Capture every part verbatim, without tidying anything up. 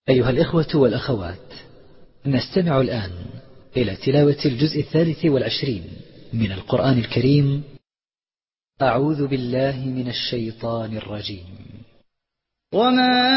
أيها الإخوة والأخوات، نستمع الآن إلى تلاوة الجزء الثالث والعشرين من القرآن الكريم. أعوذ بالله من الشيطان الرجيم. وما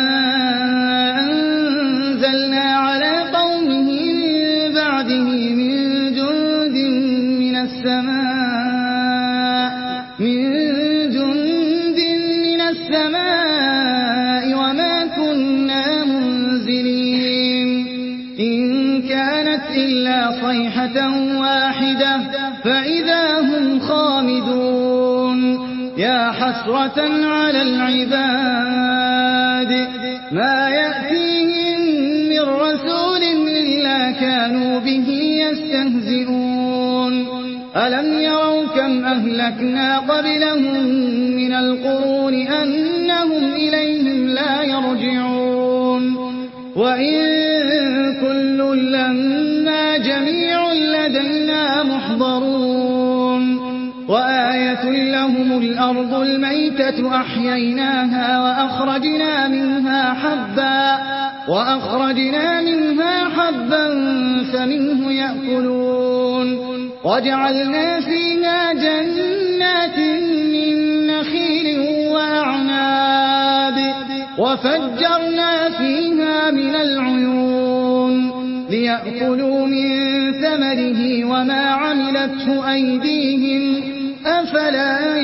أنزلنا على قومه من بعده من جند من السماء من جند من السماء وما كنا منزلين إن كانت إلا صيحة واحدة فإذا هم خامدون يا حسرة على العباد ما يأتيهم من رسول إلا كانوا به يستهزئون ألم يروا كم أهلكنا قبلهم من القرون أنهم إليهم لا يرجعون وإن كل لما جميع لدينا محضرون وآية لهم الأرض الميتة أحييناها وأخرجنا منها حبا وأخرجنا منها حبا فمنه يأكلون وجعلنا فيها جنات من نخيل وأعناب وفجرنا فيها من العيون ليأكلوا من ثمره وما عملته أيديهم أفلا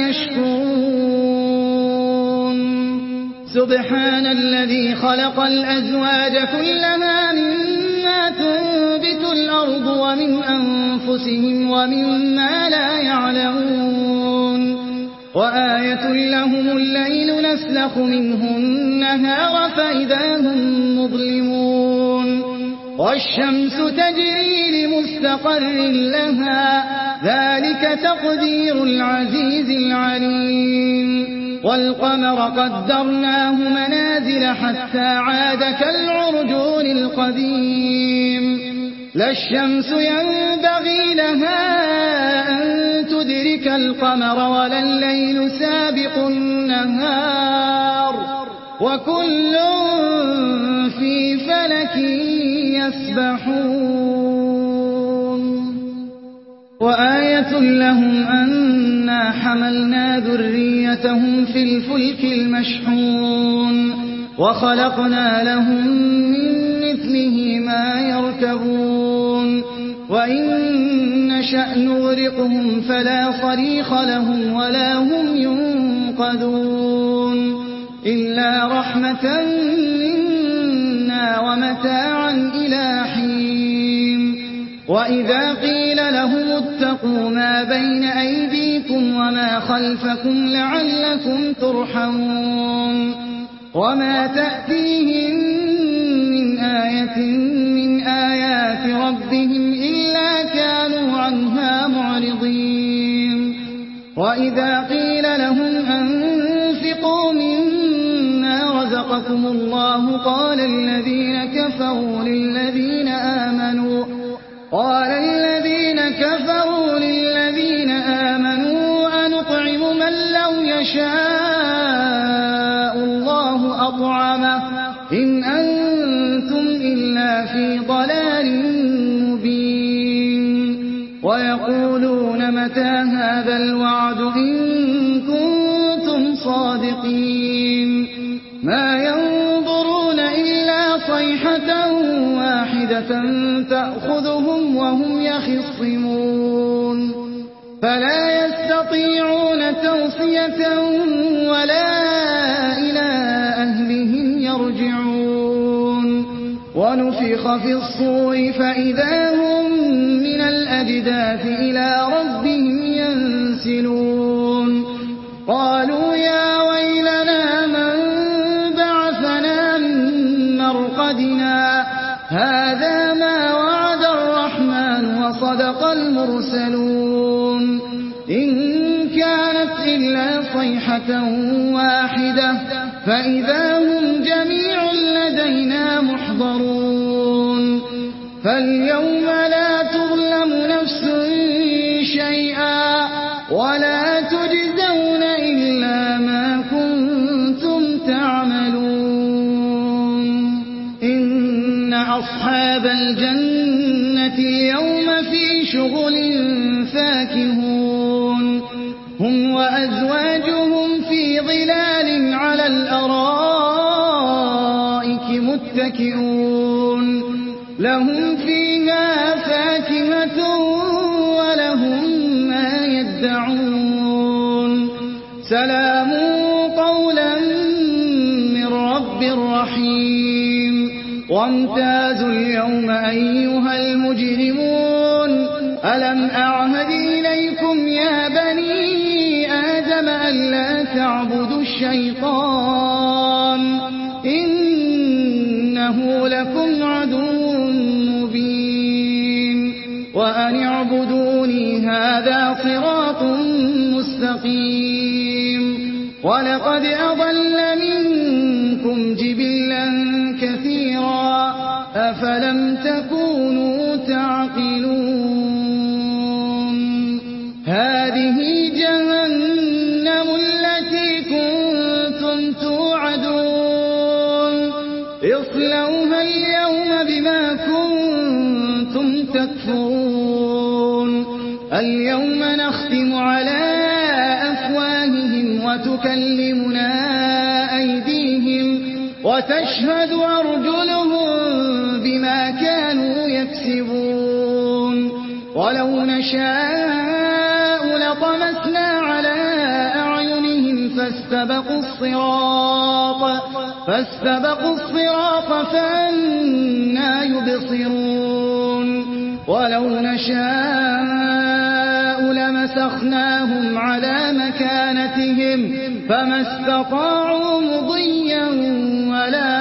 يشكرون سبحان الذي خلق الأزواج كلها مما تنبت الأرض ومن أنفسهم ومما لا يعلمون وآية لهم الليل نسلخ منه النهار فإذا هم مظلمون والشمس تجري لمستقر لها ذلك تقدير العزيز العليم والقمر قدرناه منازل حتى عاد كالعرجون القديم لا الشمس ينبغي لها أن تدرك القمر ولا الليل سابق النهار وكل في فلك يسبحون وآية لهم أنا حملنا ذريتهم في الفلك المشحون وخلقنا لهم من مثله ما يركبون وإن نشأ نغرقهم فلا صريخ لهم ولا هم ينقذون إلا رحمة منا ومتاعا إلى حين وإذا قيل لهم اتقوا ما بين أيديكم وما خلفكم لعلكم ترحمون وما تأتيهم من آية من آيات ربهم إلا كانوا عنها معرضين وإذا قيل لهم أنفقوا مما رزقكم الله قال الذين كفروا للذين آمنوا قال الذين كفروا للذين آمنوا أنطعم من لو يشاء الله أطعمه إن أنتم إلا في ضلال مبين ويقولون متى هذا الوعد إن كنتم صادقين ما ينظرون إلا صيحة واحدة تأخذهم وهم يخصمون فلا يستطيعون توصية ولا إلى أهلهم يرجعون ونفخ في الصور فإذا هم من الأجداث إلى ربهم ينسلون قالوا يا ويلنا من بعثنا من مرقدنا هذا ما وعد الرحمن وصدق المرسلون إن كانت إلا صيحة واحدة فإذا هم جميع لدينا محضرون فاليوم لا تظلم نفس شيئا ولا تجزون إلا ما كنتم تعملون إن إن أصحاب الجنة اليوم في شغل فاكهون هم وأزواجهم في ظلال على الأرائك متكئون لهم فيها فاكهة ولهم ما يدعون سلام قولا من رب رحيم وامتازوا اليوم أيها المجرمون ألم أعهد إليكم يا بني آدم ألا تعبدوا الشيطان إنه لكم عدو مبين وأن اعبدوني هذا صراط مستقيم ولقد أضل منكم جبلا كثيرا أفلم تكونوا تعقلون هذه جهنم التي كنتم توعدون اصلوها اليوم بما كنتم تكفرون اليوم نختم على أفواههم وتكلمنا أيديهم وتشهد أرجلهم بما كانوا يكسبون ولو نشاء لطمسنا على أعينهم فاستبقوا الصراط فاستبقوا الصراط فأنى يبصرون ولو نشاء لمسخناهم على مكانتهم فما استطاعوا مضيا ولا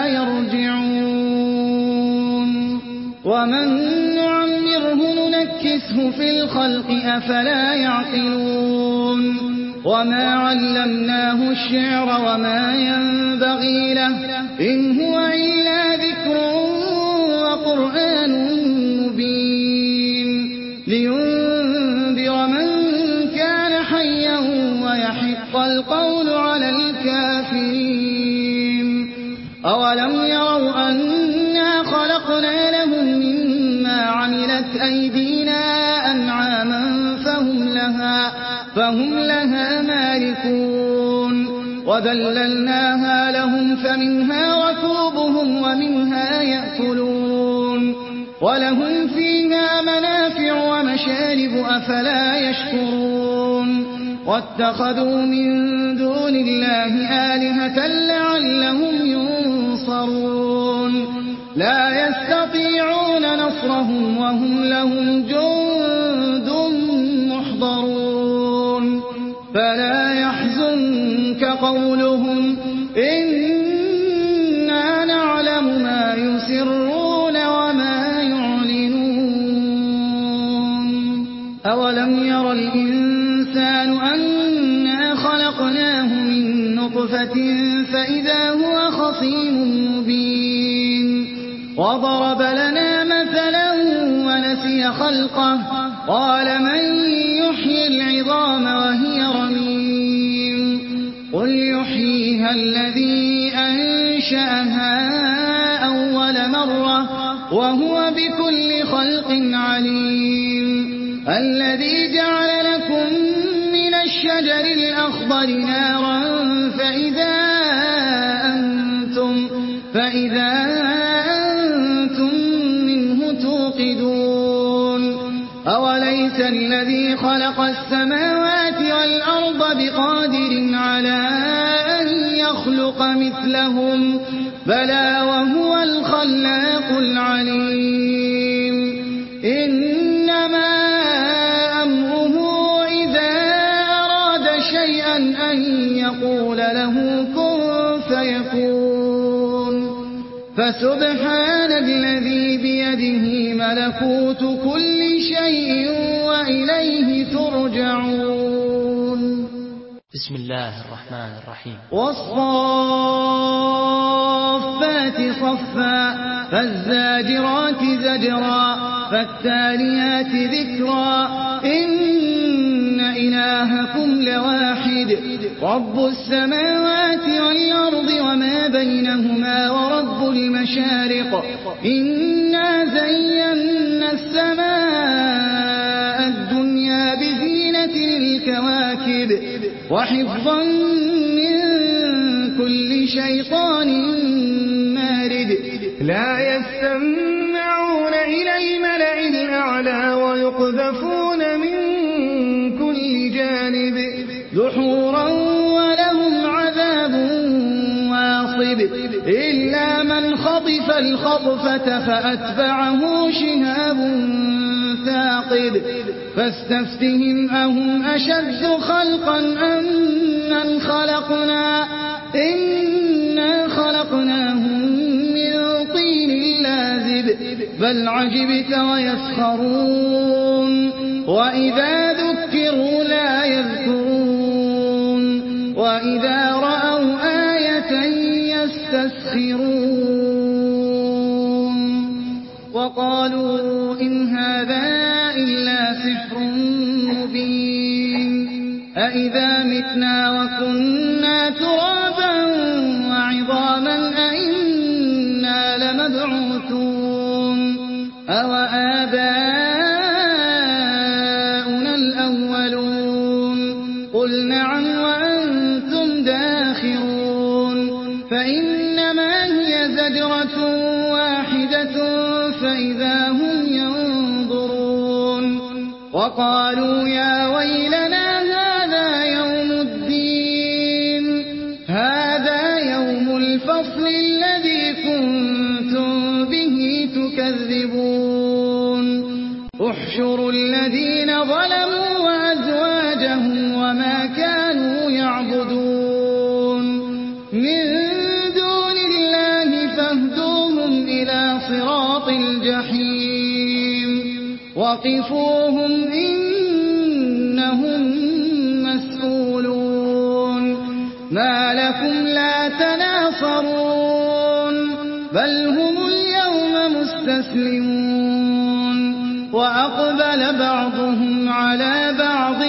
يرجعون ومن نعمره ننكسه في الخلق أفلا يعقلون وما علمناه الشعر وما ينبغي له إن هو إلا ذكر وقرآن مبين لينذر من كان حيا ويحق القول على الكافرين أولم يروا أنا خلقنا لهم مما عملت أيدينا أنعاما فهم لها, فهم لها مالكون وذللناها لهم فمنها ركوبهم ومنها يأكلون ولهم فيها منافع ومشارب أفلا يشكرون واتخذوا من دون الله آلهة لعلهم ينصرون لا يستطيعون نصرهم وهم لهم جند محضرون فلا يحزنك قولهم إنا نعلم ما يسرون وما يعلنون أولم ير الإنسان أنا خلقناه من نطفة فإذا هو خصيم مبين وضرب لنا مثلا ونسي خلقه قال من يحيي العظام وهي رميم قل يحييها الذي أنشأها أول مرة وهو بكل خلق عليم الذي جعل لكم من الشجر الأخضر نارا فإذا أنتم, فإذا أنتم منه توقدون أوليس الذي خلق السماوات والأرض بقادر على أن يخلق مثلهم بلى وهو الخلاق العليم إنما أمره إذا أراد شيئا أن يقول له كن فيكون فسبحان الذي بيده ملكوت كل شيء وإليه ترجعون بسم الله الرحمن الرحيم. والصافات صفا فالزاجرات زجرا فالتاليات ذكرا إن إلهكم لواحد رب السماوات والأرض وما بينهما ورب المشارق إنا زينا السماء الدنيا بزينة الكواكب وحفظا من كل شيطان مارد لا يستمعون إلى الملأ الأعلى ويقذفون من كل جانب دحورا ولهم عذاب واصب إلا من خطف الخطفة فأتبعه شهاب ثاقب فاستفتهم أهم أشد خلقا أم من خلقنا إنا خلقناهم من طين لازب بل عجبت ويسخرون وإذا ذكروا لا يذكرون وإذا رأوا آية يستسخرون وقالوا إن هذا إلا سحر مبين أإذا متنا وكنا ترابا وعظاما أإنا لمبعوثون أو آباؤنا الأولون قل نعم وأنتم داخرون فإنما هي زجرة واحدة فإذا هم ينظرون وقالوا يا ويلنا هذا يوم الدين هذا يوم الفصل الذي كنتم به تكذبون احشروا الذين ظلموا وأزواجهم وما كانوا يعبدون من دون الله فاهدوهم إلى صراط الجحيم وقفوهم إنهم مسؤولون ما لكم لا تناصرون بل هم اليوم مستسلمون وأقبل بعضهم على بعض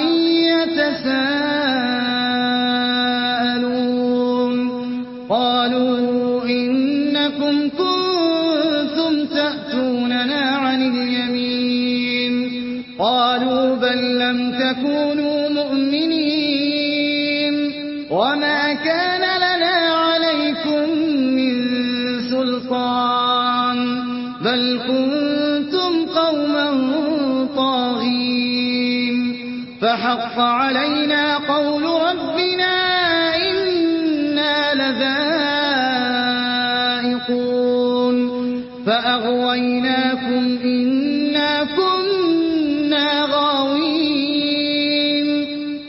يتساءلون قالوا إنكم كنتم تأتوننا عن اليمين قالوا بل لم تكونوا مؤمنين وما كان لنا عليكم من سلطان بل كنتم قوما طاغين فحق علينا قول ربنا إنا لذائقون فأغويناكم إنا كنا غاوين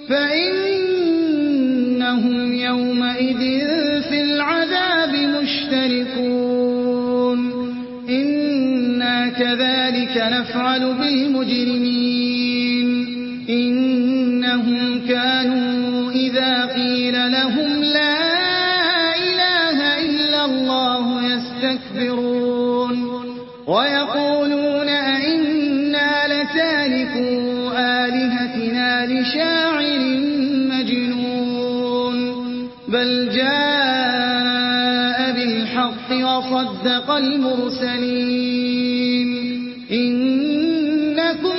فإنهم يومئذ في العذاب مشتركون إنا كذلك نفعل بالمجرمين إنهم كانوا إذا قيل لهم لا إله إلا الله يستكبرون ويقولون أئنا لتاركو آلهتنا لشاعر مجنون بل جاء بالحق وصدق المرسلين إنكم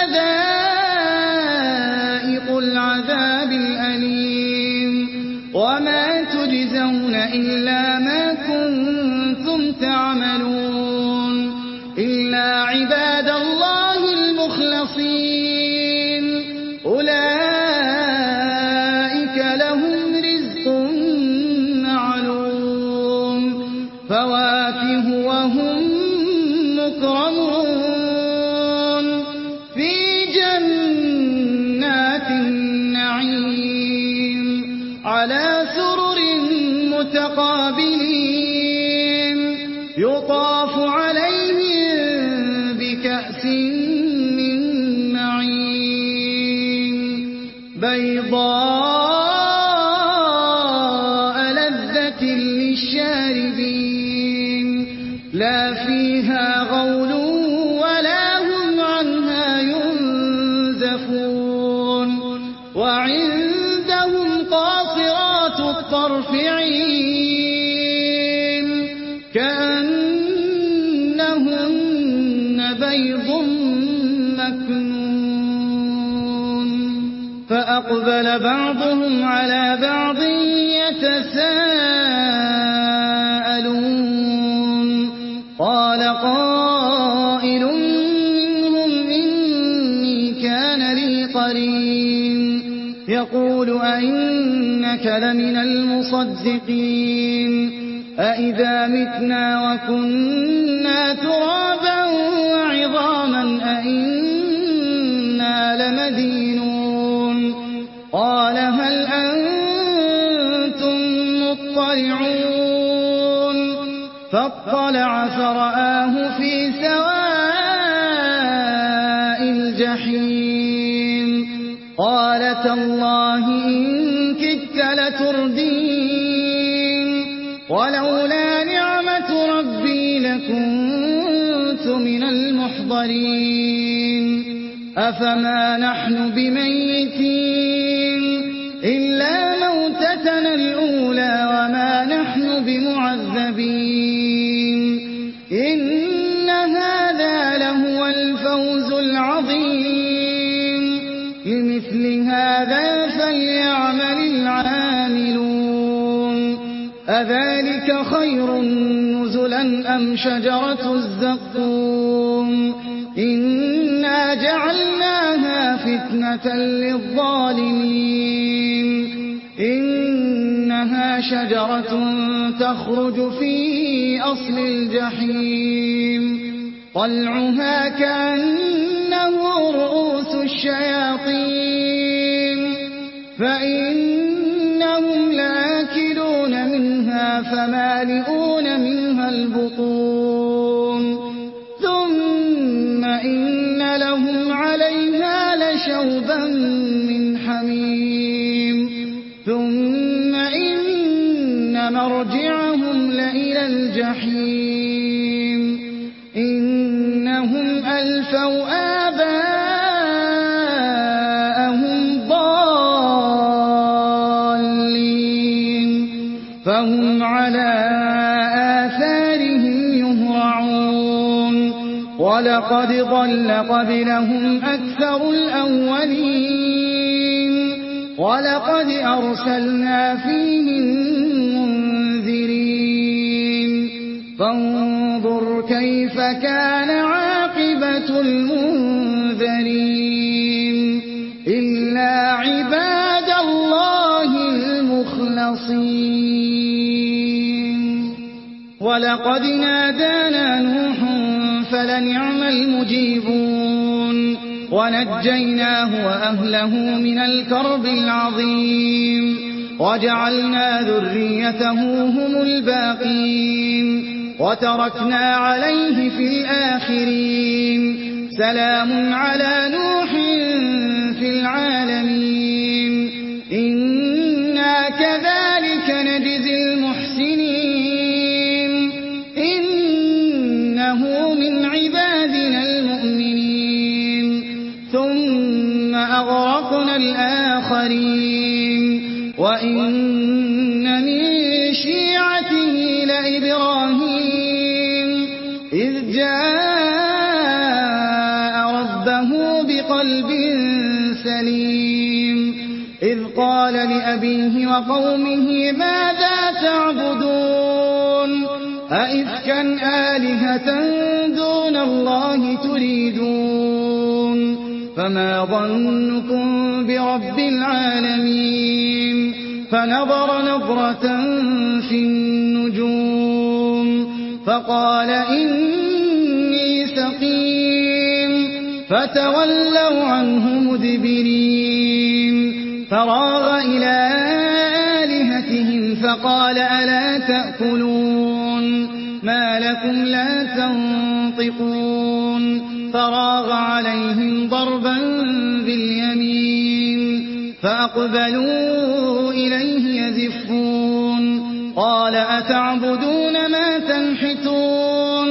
لذائق العذاب الأليم وما تجزون إلا ما كنتم تعملون إلا عباد الله المخلصين أولئك لهم رزق معلوم فواكه وهم مكرمون في جنات النعيم على سرر متقابلين يطاف عليهم بكأس من معين بيضاء فيها غول ولا هم عنها ينزفون وعندهم قاصرات الطرف عين كأنهن بيض مكنون فأقبل بعضهم على بعض يتساءلون قال قائل منهم إني كان لي قرين يقول أئنك لمن المصدقين أئذا متنا وكنا ترابا وعظاما أئنا لمدينون قال هل أنتم مطلعون فاطلع فرآه في سواء الجحيم قال تالله إن كدت لتردين ولولا نعمة ربي لكنت من المحضرين أفما نحن بميتين إلا موتتنا الأولى وما نحن بمعذبين إن هذا لهو الفوز العظيم لمثل هذا فليعمل العاملون أذلك خير نزلا أم شجرة الزقوم إنا جعلناها فتنة للظالمين إنها شجرة تخرج في أصل الجحيم طلعها كأنه رؤوس الشياطين فإنهم لآكلون منها فمالئون منها البطون ثم إن لهم عليها لشوبا من حميم ثم إن مرجعهم لإلى الجحيم إنهم ألفوا آباءهم ضالين فهم على آثارهم يهرعون ولقد ضل قبلهم أكثر الأولين ولقد أرسلنا فيهم منذرين فانظر كيف كان عاقبة المنذرين إلا عباد الله المخلصين ولقد نادانا نوح فلنعم المجيبون ونجيناه وأهله من الكرب العظيم وجعلنا ذريته هم الباقين وتركنا عليه في الآخرين سلام على نوح في العالمين إنا كذلك نجزي المحسنين إنه من عبادنا المؤمنين ثم أغرقنا الآخرين وإن من شيعته لإبراهيم إذ جاء ربه بقلب سليم إذ قال لأبيه وقومه ماذا تعبدون أئفكا آلهة دون الله تريدون فما ظنكم برب العالمين فنظر نظرة في النجوم فقال إني سقيم فتولوا عنه مدبرين فراغ إلى آلهتهم فقال ألا تأكلون ما لكم لا تنطقون فراغ عليهم ضربا باليمين فأقبلوا إليه يزفون قال أتعبدون ما تنحتون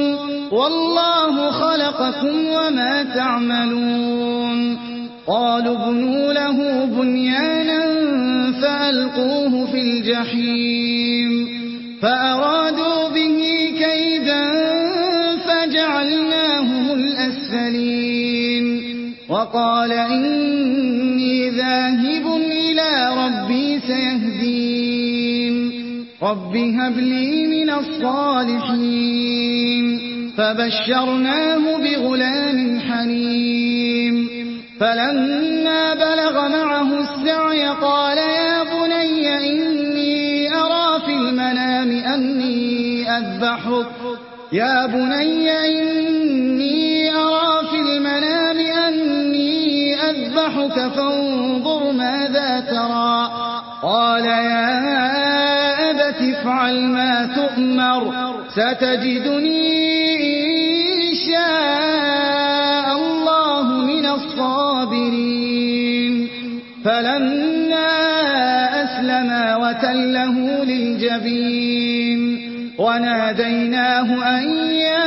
والله خلقكم وما تعملون قالوا ابنوا له بنيانا فألقوه في الجحيم فأرادوا به كيدا فجعلناهم الأسفلين وقال إني ذاهب إلى ربي سيهدين رب هب لي من الصالحين فبشرناه بغلام حليم فلما بلغ معه السعي قال يا بني إني أرى في المنام أني أذبحك يا بني إني أرى في المنام أني أذبحك فانظر ماذا ترى قال يا أبت افعل ما تؤمر ستجدني إن شاء الله من الصابرين فلما أسلما وتله للجبين وناديناه أن يا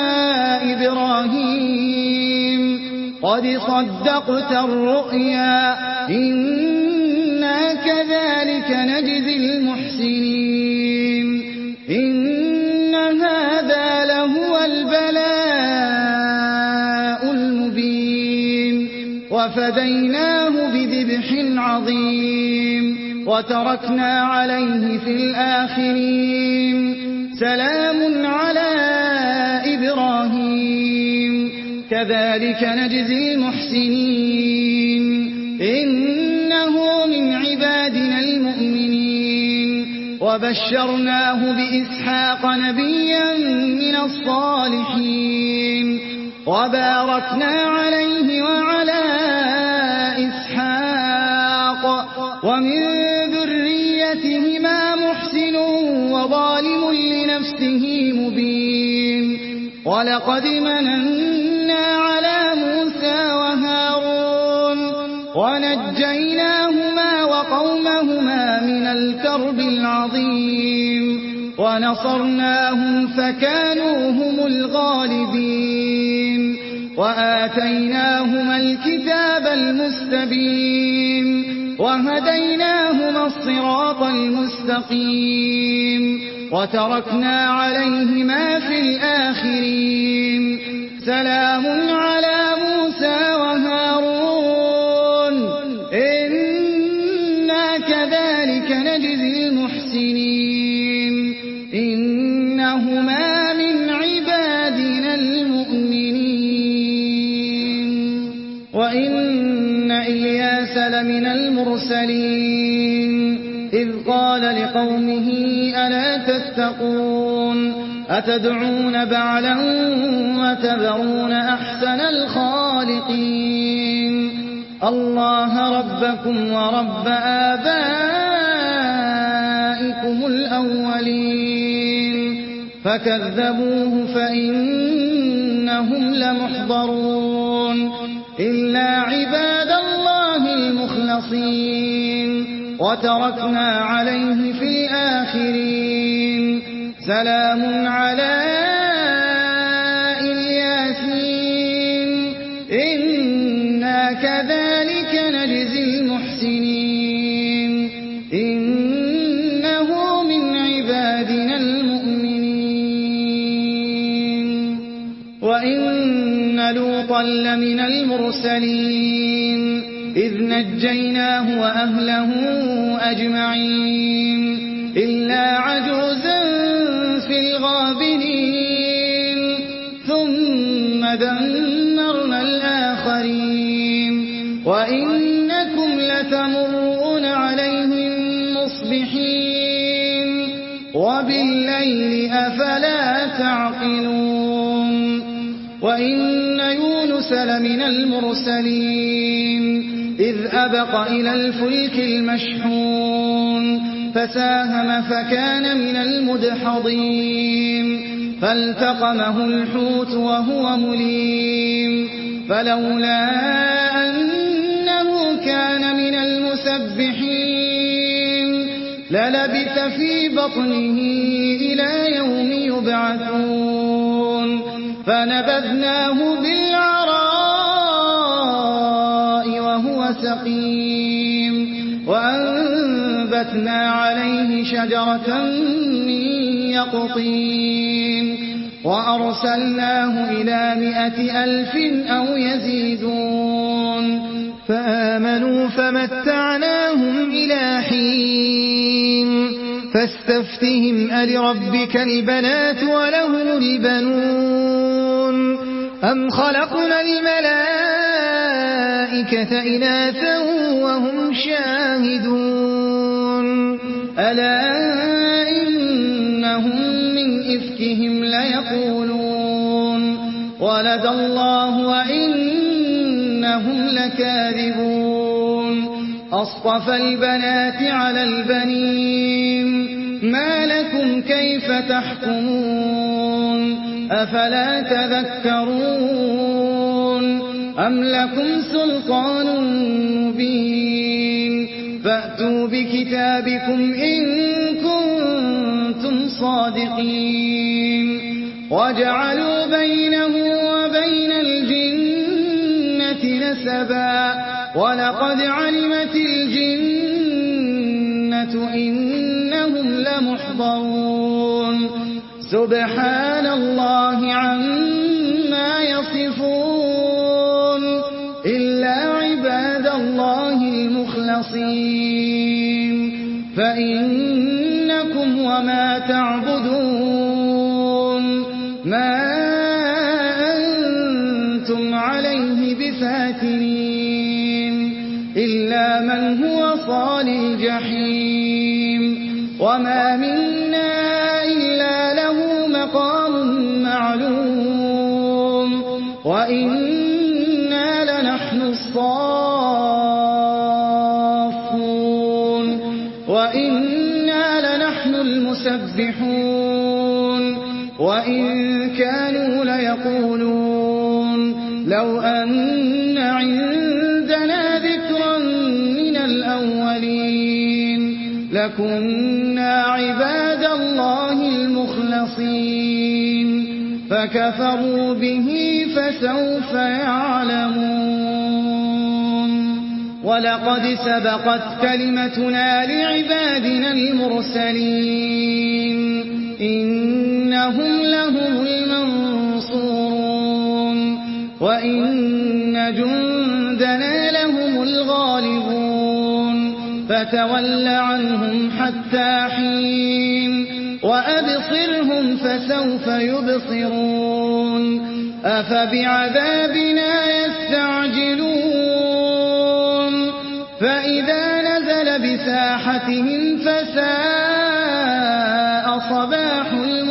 إبراهيم قد صدقت الرؤيا إنا كذلك نجزي المحسنين إن هذا لهو البلاء المبين وفديناه بذبح عظيم وتركنا عليه في الآخرين سلام على إبراهيم كذلك نجزي المحسنين إنه من عبادنا المؤمنين وبشرناه بإسحاق نبيا من الصالحين وباركنا عليه وعلى إسحاق ومن ذريتهما محسن وظالم لنفسه مبين ولقد مننا على موسى وهارون ونجيناهما وقومهما من الكرب العظيم ونصرناهم فكانوا هم الغالبين وآتيناهما الكتاب المستبين وهديناهما الصراط المستقيم وتركنا عليهما في الآخرين سلام على موسى وهارون إنا كذلك نجزي المحسنين إنهما من عبادنا المؤمنين وإن إلياس لمن المرسلين إذ قال لقومه ألا تتقون أتدعون بعلا وتذرون أحسن الخالقين الله ربكم ورب آبائكم الأولين فكذبوه فإنهم لمحضرون إلا عباد الله المخلصين وتركنا عليه في الآخرين سلام على الياسين إنا كذلك نجزي المحسنين إنه من عبادنا المؤمنين وإن لوطا لمن المرسلين إذ نجيناه وأهله أجمعين إلا عجوزا في الغابرين ثم دمرنا الآخرين وإنكم لتمرون عليهم مصبحين وبالليل أفلا تعقلون وإن يونس لمن المرسلين إذ أبق إلى الفلك المشحون فساهم فكان من المدحضين فالتقمه الحوت وهو مليم فلولا أنه كان من المسبحين للبث في بطنه إلى يوم يبعثون فنبذناه بالعراء وهو سقيم وأنبتنا عليه شجرة من يقطين وأرسلناه إلى مائة ألف أو يزيدون فآمنوا فمتعناهم إلى حين فاستفتهم ألربك البنات ولهم البنون أم خلقنا الملائكة إناثا وهم شاهدون ألا إنهم من إفكهم ليقولون ولد الله وإنهم لكاذبون أصطفى البنات على البنين ما لكم كيف تحكمون أفلا تذكرون أم لكم سلطان مبين فأتوا بكتابكم إن كنتم صادقين وجعلوا بينه وبين الجنة نسبا ولقد علمت الجنة إنهم لمحضرون سبحان الله عما يصفون إلا عباد الله المخلصين فإنكم وما تعبدون ما أنتم عليه بفاتنين إلا من هو صال الجحيم وما منا إلا له مقام معلوم وإنا لنحن الصافون وإنا لنحن المسبحون وإن كانوا ليقولون لو أن عندنا ذكرا من الأولين لكنا عباد الله المخلصين فكفروا به فسوف يعلمون ولقد سبقت كلمتنا لعبادنا المرسلين إنهم لهم المنصورون وإن جندنا لهم الغالبون فتول عنهم حتى حين وأبصرهم فسوف يبصرون أفبعذابنا يستعجلون فإذا نزل بساحتهم فساء صباح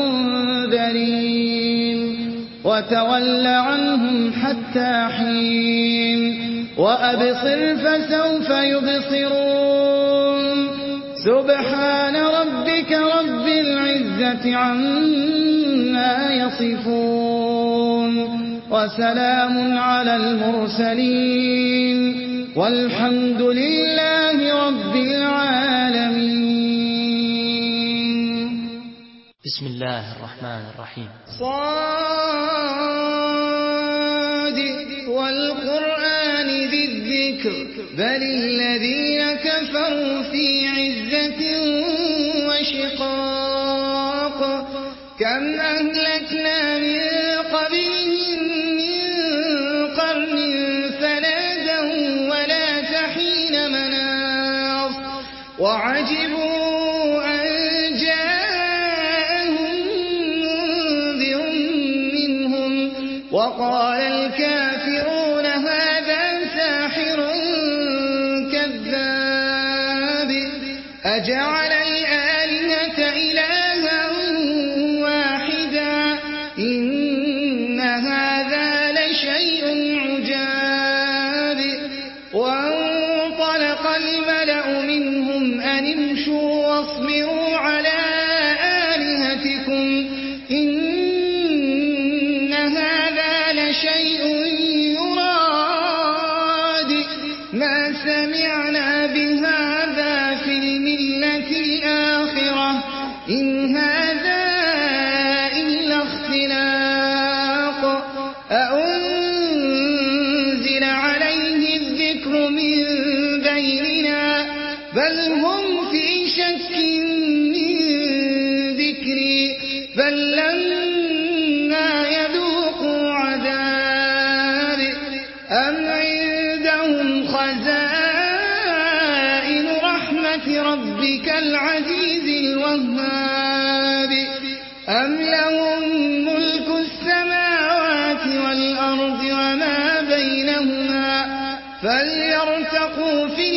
المنذرين وتول عنهم حتى حين وأبصر فسوف يبصرون سبحان ربك رب العزة عما يصفون وسلام على المرسلين والحمد لله رب العالمين. بسم الله الرحمن الرحيم. صاد والقرآن ذي الذكر بل الذين كفروا في عزة وشقاق كم أهلكنا من قبلهم من قرن فنادوا ولا تحين مناص وعجبوا أن جاءهم منذر منهم وقال الكافرون هذا ساحر كذاب أجعل الآلهة إلها واحدا إن هذا لشيء عجاب وانطلق الملأ منهم أن امشوا واصبروا على آلهتكم إن هذا لشيء يراد ما سمعنا بهذا في الملة أم عندهم خزائن رحمة ربك العزيز الوهاب أم لهم ملك السماوات والأرض وما بينهما فليرتقوا في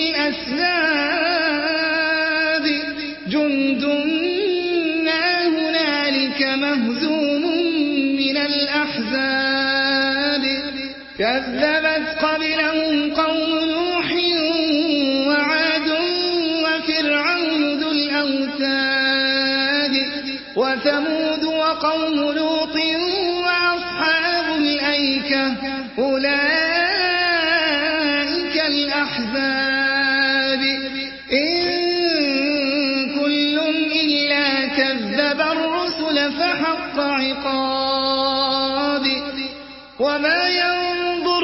الأسباب جند ما هنالك مهزوم من الأحزاب كذبت قبلهم قوم نوح وعاد وفرعون ذو الأوتاد وثمود وقوم لوط وأصحاب الأيكة أولئك الأحزاب إن كل إلا كذب الرسل فحق عقاب وما ينظر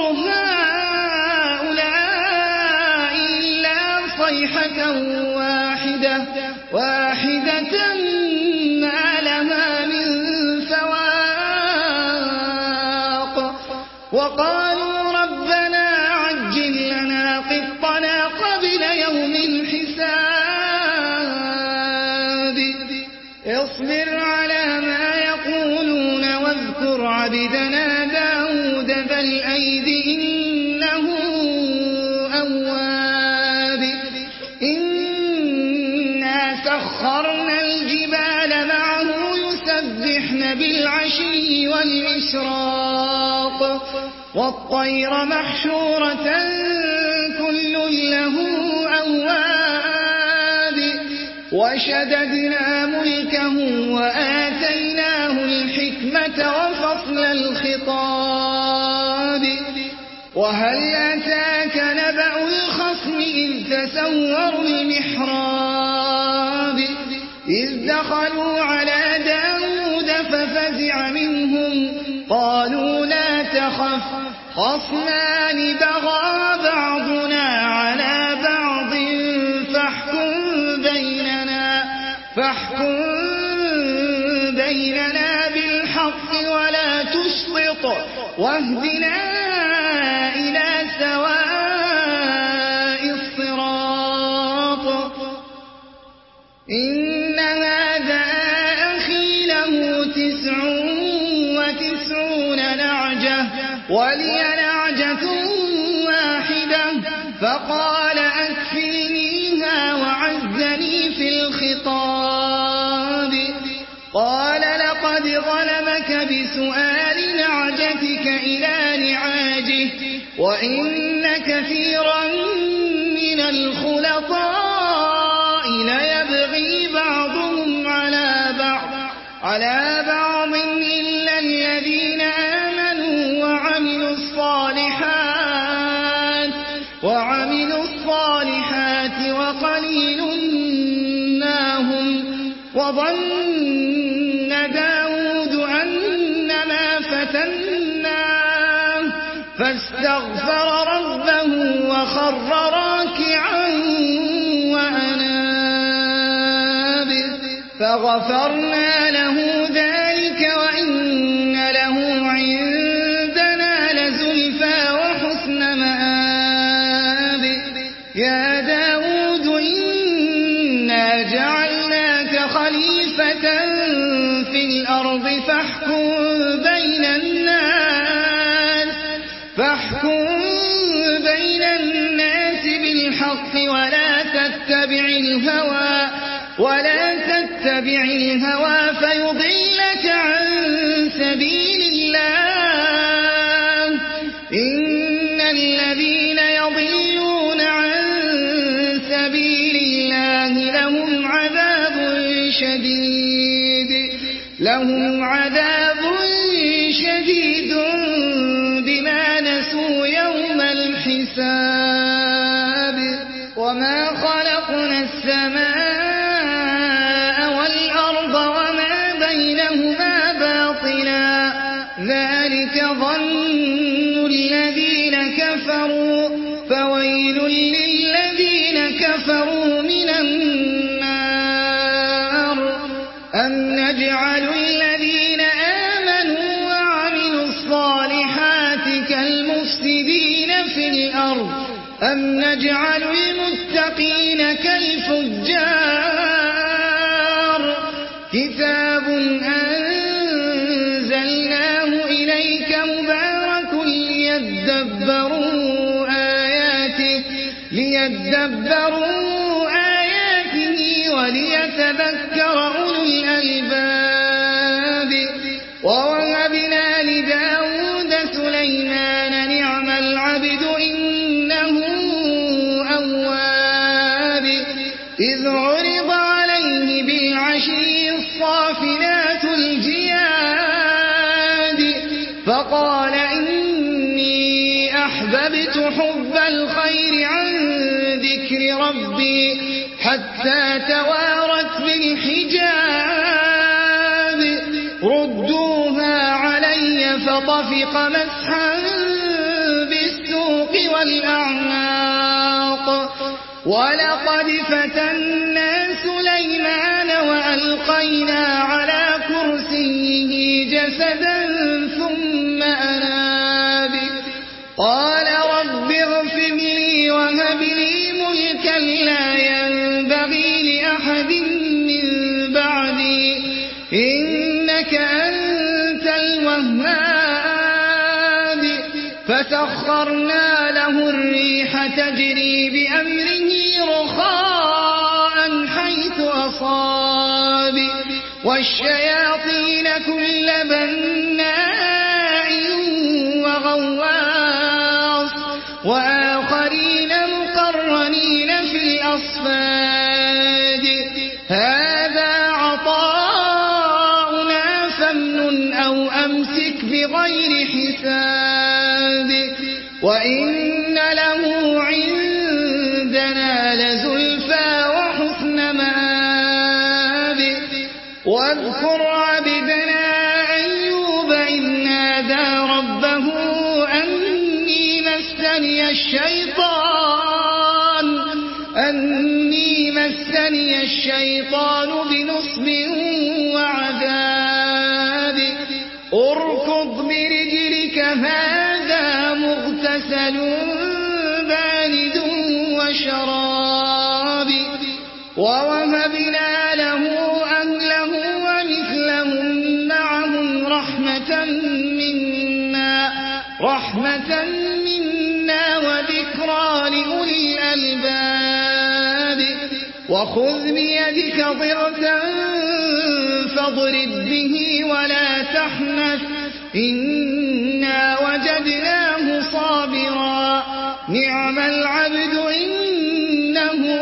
هؤلاء إلا صيحة واحدة واحدة ما لها من فواق وقالوا ربنا عجل لنا قطنا قبل يوم الحساب اصبر على ما يقولون واذكر عبدنا داود ذا الأيد إنه أواب إنا سخرنا الجبال معه يسبحن بالعشي والإشراق والطير محشورة كل له أواب وشددنا ملكه وآتيناه الحكمة وفصل الخطاب وهل أتاك نبأ الخصم إذ تسوروا المحراب إذ دخلوا على داود ففزع منهم قالوا لا تخف خصمان بغى بعضنا على بعض فاحكم بيننا فاحكم بيننا بالحق ولا تشطط واهدنا إلى سواء الصراط إن هذا أخي له تسع وتسعون نعجة ولي نعجة واحدة فقال أكفلنيها وعزني في الخطاب قال لقد ظلمك بسؤال نعجتك إلى نعاجه وإن كثيرا من الخلطاء ليبغي بعضهم على بعض على بعض إلا الذين آمنوا وعملوا الصالحات وعملوا الصالحات وقليل ما هم وظن داود أنما فتناه فاستغفر ربه وخر راكعا وأناب فغفرنا له ذلك وإن له عندنا لزلفى وحسن مآب يا داود إنا جعلناك خليفة في الأرض فاحكم بين الناس فاحكم بين الناس بالحق ولا تتبع الهوى ولا تتبع الهوى فيضلك عن سبيل الله إن الذين يضلون عن سبيل الله لهم عذاب شديد لهم عذاب شديد بما نسوا يوم الحساب وما خلقنا السماء والأرض وما بينهما باطلا ذلك ظن الذين كفروا فويل للذين كفروا من النار أم نجعل الذين آمنوا وعملوا الصالحات كالمفسدين أم نجعل المتقين كالفجار كتاب أنزلناه إليك مبارك ليدبروا آياته ليدبروا آياته وليتذكر أولو الألباب ووهبنا لداود سليمان نعم العبد إنه أواب إذ عرض عليه بالعشي الصافنات الجياد فقال إني أحببت حب الخير عن ذكر ربي حتى توارت بالحجاب ردوها علي فطفق مسحا بالسوق والأعناق ولقد فتنا سليمان وألقينا على كرسيه جسدا ثم أناب قال رب اغفر لي وهب لي ملكا لا ينبغي لأحد من بعدي إنك أنت الوهاب فسخرنا له الريح تجري بأمره رخاء حيث أصاب والشياطين كل بناء وغواص وآخرين مقرنين في الأصفاد هذا عطاؤنا فامنن أو أمسك بغير حساب وإن له عندنا لزلفى وحسن مآب واذكر عبدنا أيوب إذ نادى ربه أني مسني الشيطان أني مسني الشيطان بنصب وعذاب اركض برجلك هذا مغتسل بارد وشراب ووهبنا له أهله ومثلهم معهم رحمة منا رحمة منا وذكرى لأولي الألباب وخذ بيدك ضغثا فاضرب به ولا تحنث إنا وجدناه صابرا نعم العبد إنه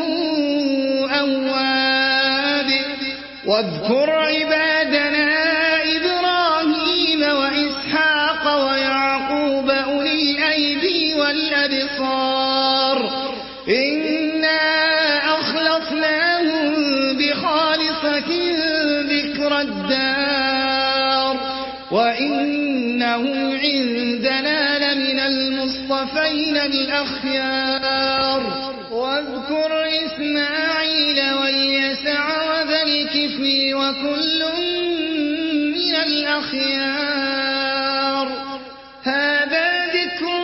أواب واذكر عبادنا إبراهيم وإسحاق ويعقوب أولي الأيدي والأبصار إنا أخلصناهم بخالصة ذكر الدار وإنهم عندنا لمن المصطفين الأخيار واذكر إسماعيل واليسع وذا الكفل وكل من الأخيار هذا ذكر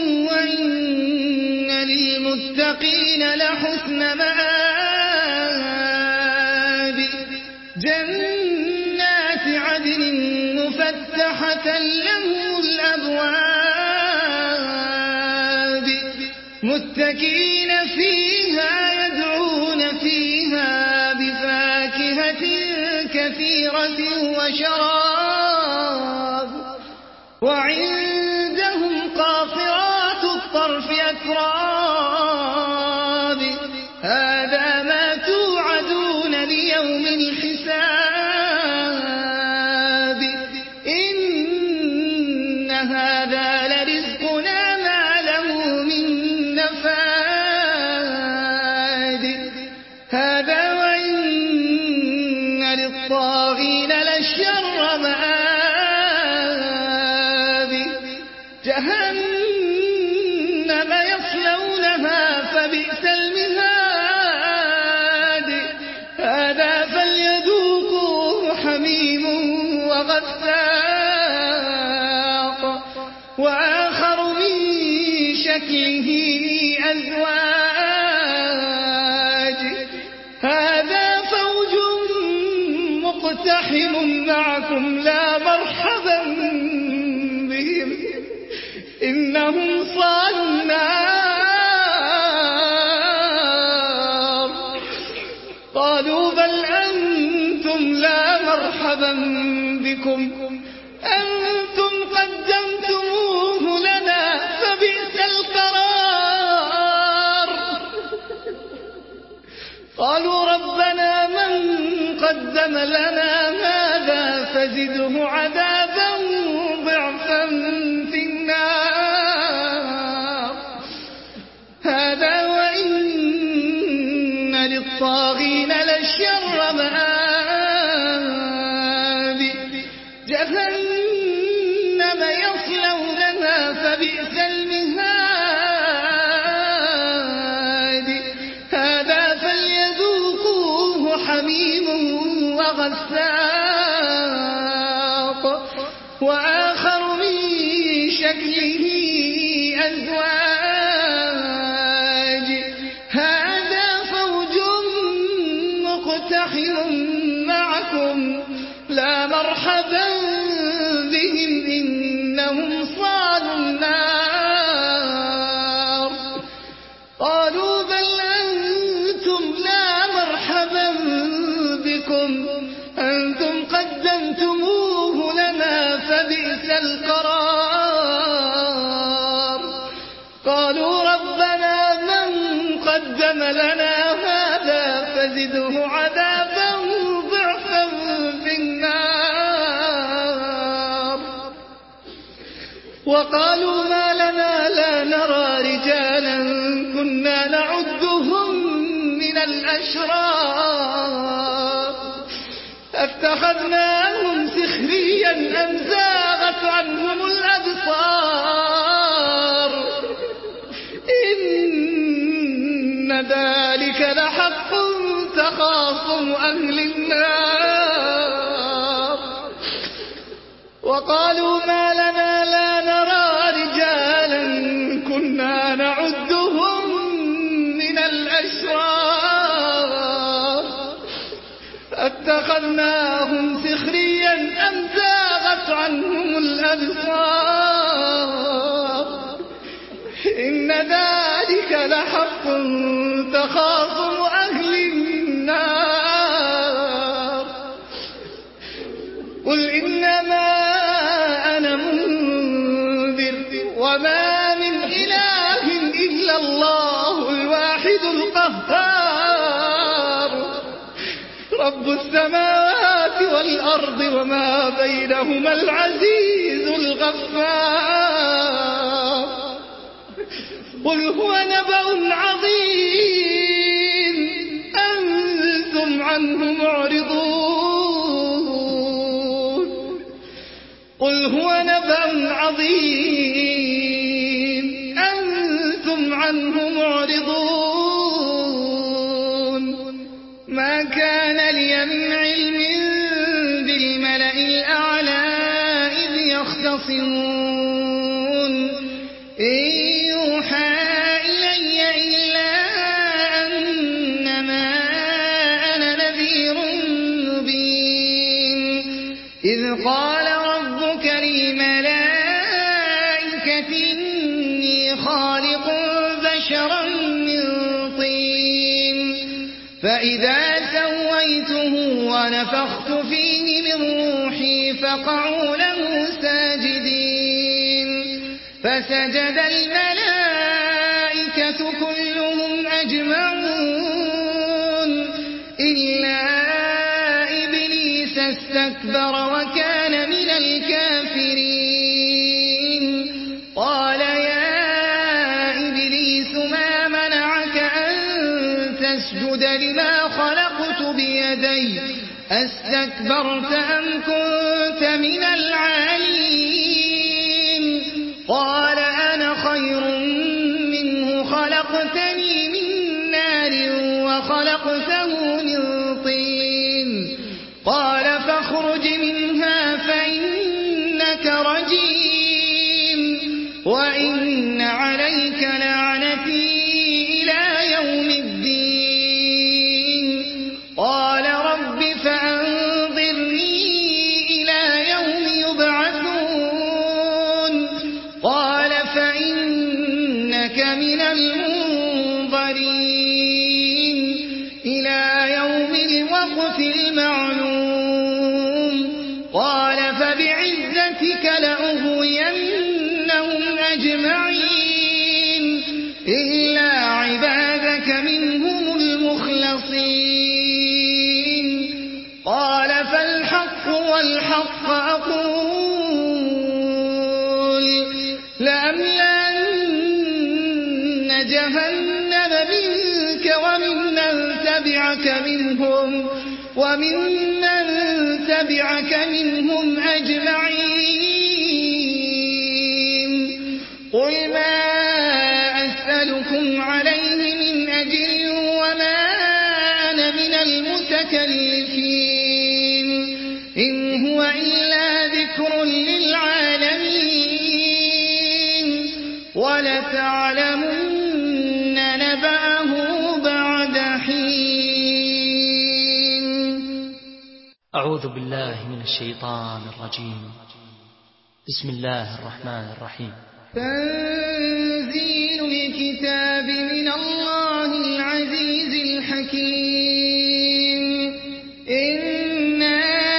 وإن للمتقين لحسن مآب جنات عدن مفتحة لهم الأبواب متكئين فيها يدعون فيها بفاكهة كثيرة وشراب وعندهم قاصرات الطرف أتراب هذا ما توعدون ليوم الحساب إن هذا لرزقنا ما له من نفاد هذا وإن للطاغين لشر مآب جهنم يصلونها فبئس المهاد هذا فليذوقوه حميم وغساق وآخر من شكله أزواج هذا فوج مقتحم معكم لا مرحبا بهم إنهم صالوا النار قالوا بل أنتم لا مرحبا بكم أنتم قدمتموه لنا فبئس القرار قالوا ربنا من قدم لنا هذا فزده عذابا ضعفا في النار هذا وإن للطاغين لشر مآب جهنم يصلونها فبئس المهاد هذا فليذوقوه حميم وغساق وآخر من شكله أزواج هذا فوج مقتحم معكم لا مرحبا بهم إنهم صالوا النار قالوا بل أنتم لا مرحبا بكم أنتم قدمتموه لنا فبئس القرار قالوا ربنا من قدم لنا هذا فزده عذابا ضعفا في النار وقالوا ما لنا لا نرى رجالا كنا نعدهم من الأشرار اتخذناهم سخريا أم زاغت عنهم الأبصار إن ذلك لحق تخاصم أهل النار وقالوا ما لنا لا نرى رجالا كنا نعدهم من الأشرار اتخذناهم سخريا أم زاغت عنهم الأبصار إن ذلك لحق تخاصم أهل النار قل إنما أنا منذر وما من إله إلا الله الواحد القهار رب السماوات والأرض وما بينهما العزيز الغفار قل هو نبأ عظيم أنتم عنه معرضون قل هو نبأ عظيم أنتم عنه معرضون ما كان لي من علم بالملأ الأعلى إذ يختصمون إن يوحى إلي إلا أنما أنا نذير مبين إذ قال ربك للملائكة إني خالق بشرا من طين فإذا سويته ونفخت فيه من روحي فقعوا له ساجدين فسجد الملائكة كلهم أجمعون إلا إبليس استكبر وكان من الكافرين قال يا إبليس ما منعك أن تسجد لما خلقت بيدي أستكبرت أم كنت من العالين قال أنا خير منه خلقتني من نار وخلقته من طين قال فاخرج منها فإنك رجيم وإن عليك لمن المنظرين إلى يوم الوقت المعلوم قال فبعزتك لأغوينهم أجمعين إلا عبادك منهم المخلصين قال فالحق والحق أقول لأملأن جهنم منك وممن تبعك منهم وممن تبعك منهم أجمعين قل ما أسألكم عليه من أجر وما أنا من المتكلفين إن هو إلا ذكر للعالمين ولتعلمن نبأه بعد حين. أعوذ بالله من الشيطان الرجيم. بسم الله الرحمن الرحيم. تنزيل الكتاب من الله العزيز الحكيم. إنا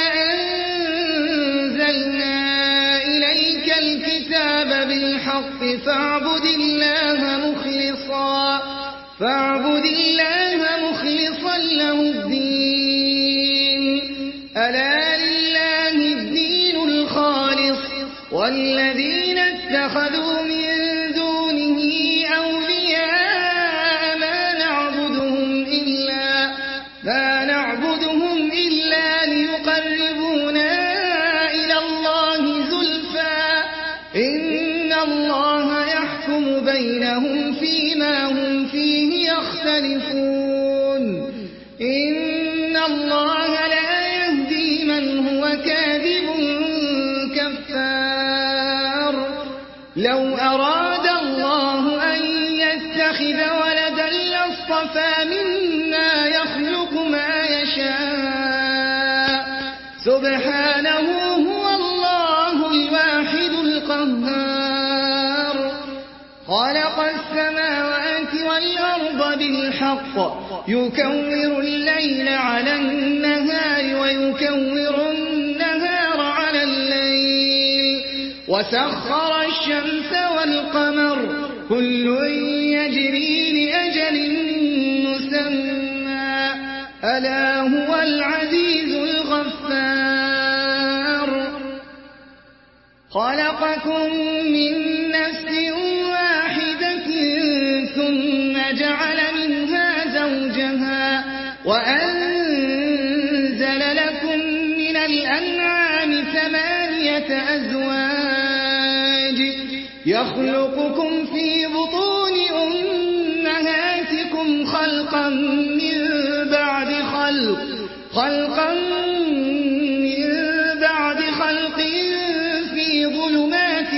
أنزلنا إليك الكتاب بالحق فاعبد الله مخلصا فاعبد الله مخلصا له الدين ألا لله الدين الخالص والذين اتخذوا من دونه أولياء ما نعبدهم إلا ما نعبدهم إلا ليقربونا إلى الله زلفى إن الله يحكم بينهم فيما هم فيه يختلفون إن الله لا يهدي من هو كاذب كفار. لو أراد الله أن يتخذ ولدا لاصطفى مما يخلق ما يشاء سبحانه هو الله الواحد القهار. خلق السماوات والأرض بالحق يكور الليل على النهار ويكور النهار على الليل وسخر الشمس والقمر كل يجري لأجل مسمى ألا هو العزيز الغفار. خلقكم من نفس واحدة ثم جعل منها زوجها وأنزل لكم من الأنعام ثمانية أزواج يخلقكم في بطون أمهاتكم خلقا من بعد خلق خلقا من بعد خلق في ظلمات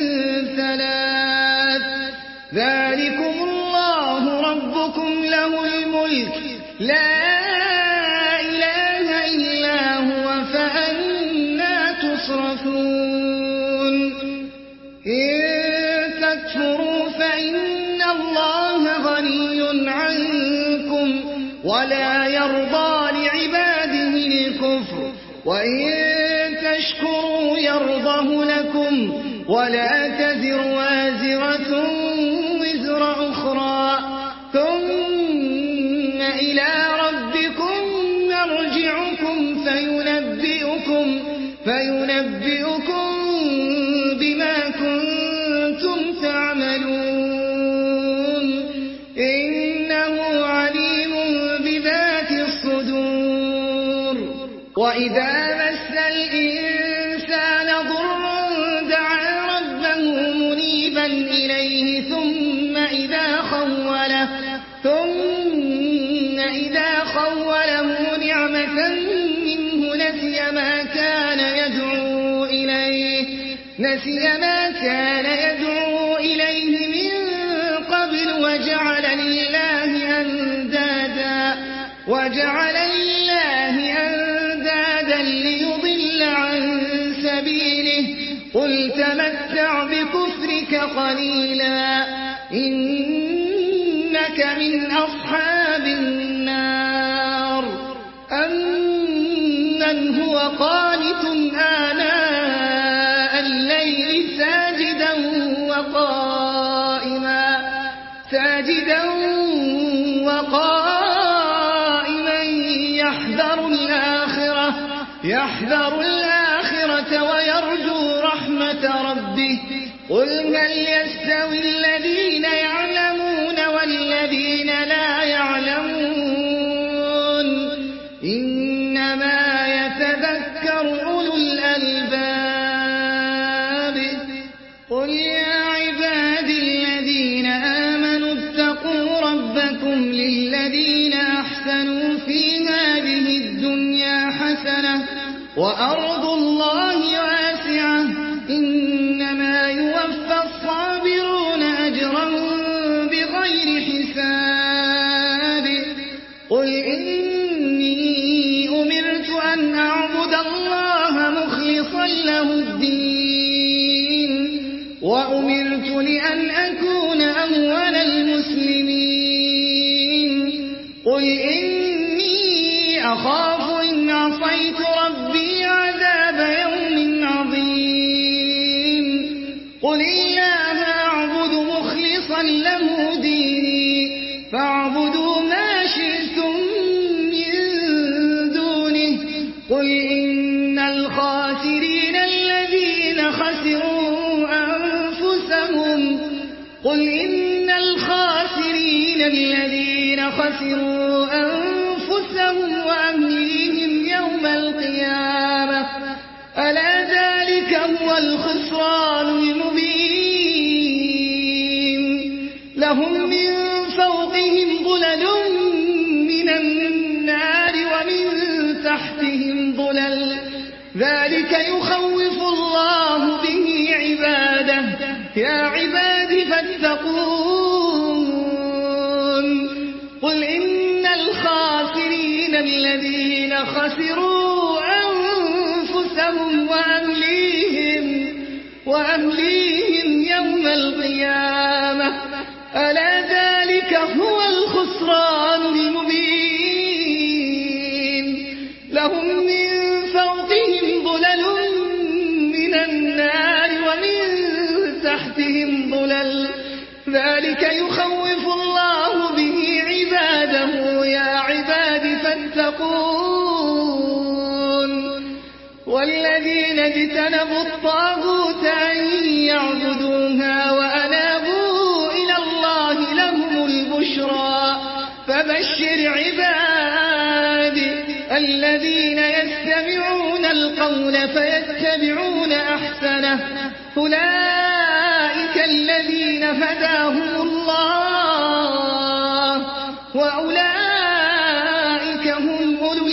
ثلاث ذلكم الله ربكم له الملك لا إله إلا هو فأنا تصرفون. إن تكفروا فإن الله غني عنكم ولا يرضى لعباده الكفر وإن تشكروا يرضه لكم ولا تزر وازرة وزر أخرى ثم إلى ربكم مرجعكم فينبئكم فينبئكم بما كنتم تعملون إنه عليم بذات الصدور. وإذا مس الإنسان ضر دعا ربه منيبا إليه ثم إذا خوله ثم إذا خوله نعمة منه نسي ما كان يدعو إليه نسي ما كان يدعو إليه من قبل وجعل لله أندادا وجعل لله أندادا ليضل عن سبيله قل تمتع بكفرك قليلا إن من أصحاب النار أمن هو قانت آناء الليل ساجدا وقائما ساجدا وقائما يحذر الآخرة يحذر الآخرة ويرجو رحمة ربه قل هل يستوي الذين يعلمون والذين لا يعلمون إنما يتذكر أولو الألباب قل يا عبادي الذين آمنوا اتقوا ربكم للذين أحسنوا في هذه الدنيا حسنة وأرض الله واسعة إنما يوفى الصابرون أجرهم بغير حساب قل إني أمرت أن أعبد الله مخلصا له الدين وأمرت لأن أكون أول المسلمين قل إني أخاف إن عصيت ربي عذاب يوم عظيم قل الله أعبد مخلصا له ديني فاعبدوا ما شئتم من دونه قل إن الخاسرين الذين خسروا أنفسهم قل إن الخاسرين الذين خسروا أنفسهم وأهليهم يوم القيامة ألا ذلك هو الخسران المبين لهم من فوقهم ظلل من النار ومن تحتهم ظلل ذلك يخوف الله به عباده يا عباد فاتقون قل إن الخاسرين الذين خسروا أنفسهم وأهليهم وأهليهم يوم القيامة ألا ذلك هو الخسران المبين لهم من فوقهم ظلل من النار ومن تحتهم ظلل ذلك يخوف الله به عباده يا عباد فاتقون والذين اجتنبوا الطاغوت أن يعبدوها وأنابوا إلى الله لهم البشرى فبشر عبادي الذين يستمعون القول فيتبعون أحسنه أولئك الذين هداهم الله وأولئك هم أولو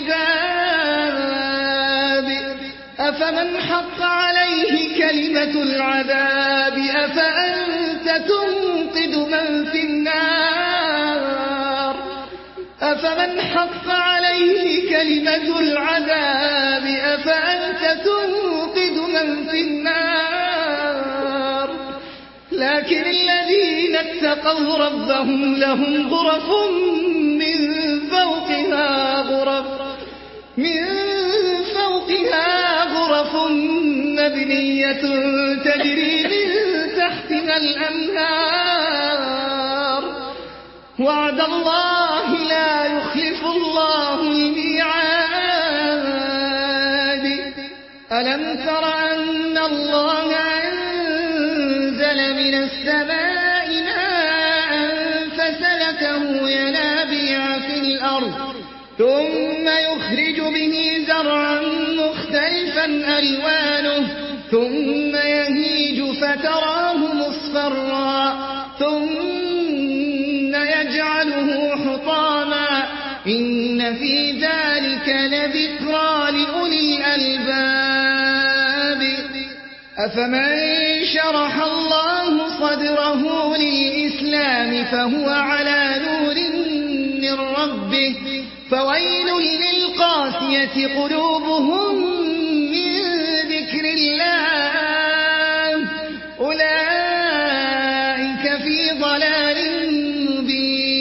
الألباب أفمن حق عليه كلمة العذاب أفأنت تنقذ من في النار أفمن حق عليه كلمة العذاب أفأنت تنقذ من في النار لكن الذين اتقوا ربهم لهم غرف من فوقها غرف من فوقها غرف مبنية تجري من تحتها الأنهار وعد الله لا يخلف الله الميعاد ألم تر أن الله أنزل من السماء ماء فسلكه ينابيع في الأرض ثم يخرج به زرعا مختلفا ألوانه ثم يهيج فتراه مصفرا ثم يجعله حطاما إن في ذلك لذكرى لأولي الألباب أفمن شرح الله صدره للإسلام فهو على نور من ربه فويل للقاسية قلوبهم من ذكر الله أولئك في ضلال مبين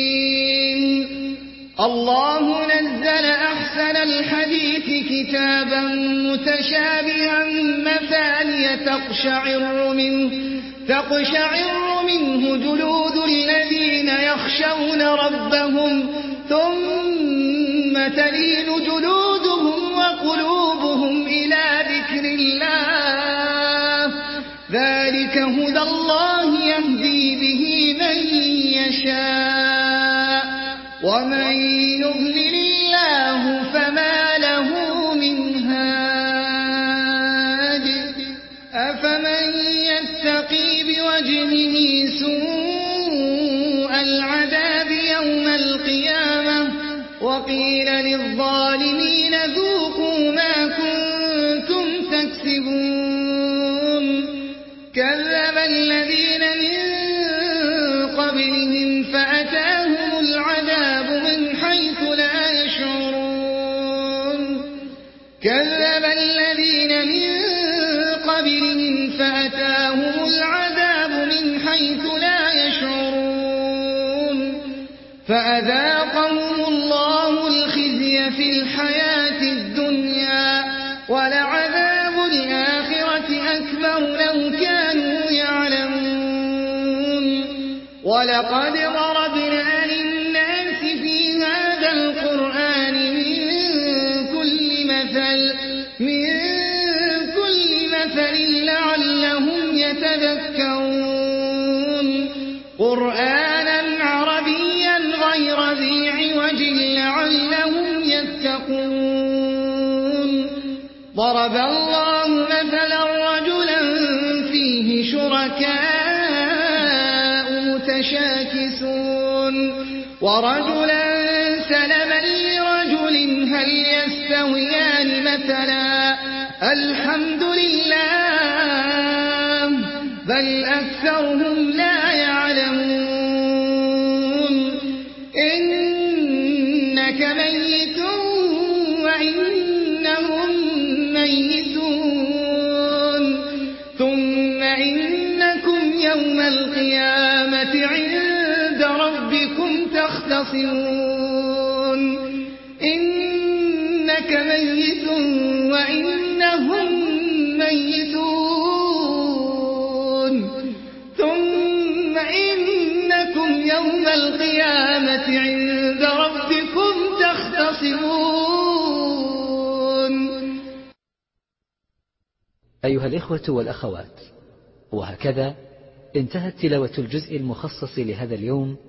الله نزل أحسن الحديث كتابا متشابها مثانية تقشعر منه, تقشعر منه جلود الذين يخشون ربهم ثم تلين جلودهم وقلوبهم إلى ذكر الله ذلك هدى الله يهدي به من يشاء ومن يضلل الله فما له من هاد أفمن يتقي بوجهه سوء العذاب يوم القيامة وقيل للظالمين ذوقوا ما كنتم تكسبون كذب الذين من قبلهم فأتاهم العذاب من حيث لا يشعرون كذب الذين من قبلهم فأتاهم العذاب من حيث لا يشعرون فأذاقهم الله الخزي في الحياة الدنيا ولعذاب الآخرة أكبر لو كانوا يعلمون ولقد ضربنا للناس في هذا القرآن من كل مثل من كل مثل لعلهم يتذكرون قرآنا عربيا غير ذي عوج لعلهم يتقون ضرب الله مثلا رجلا فيه شركاء متشاكسون ورجلا سلما لرجل هل يستويان مثلا الحمد لله بل أكثرهم لا يعلمون إنك ميت وإنهم ميتون ثم إنكم يوم القيامة عند ربكم تختصمون إنك ميت وإنهم ميتون ثم إنكم يوم القيامة عند ربكم تختصمون. أيها الإخوة والأخوات، وهكذا انتهت تلاوة الجزء المخصص لهذا اليوم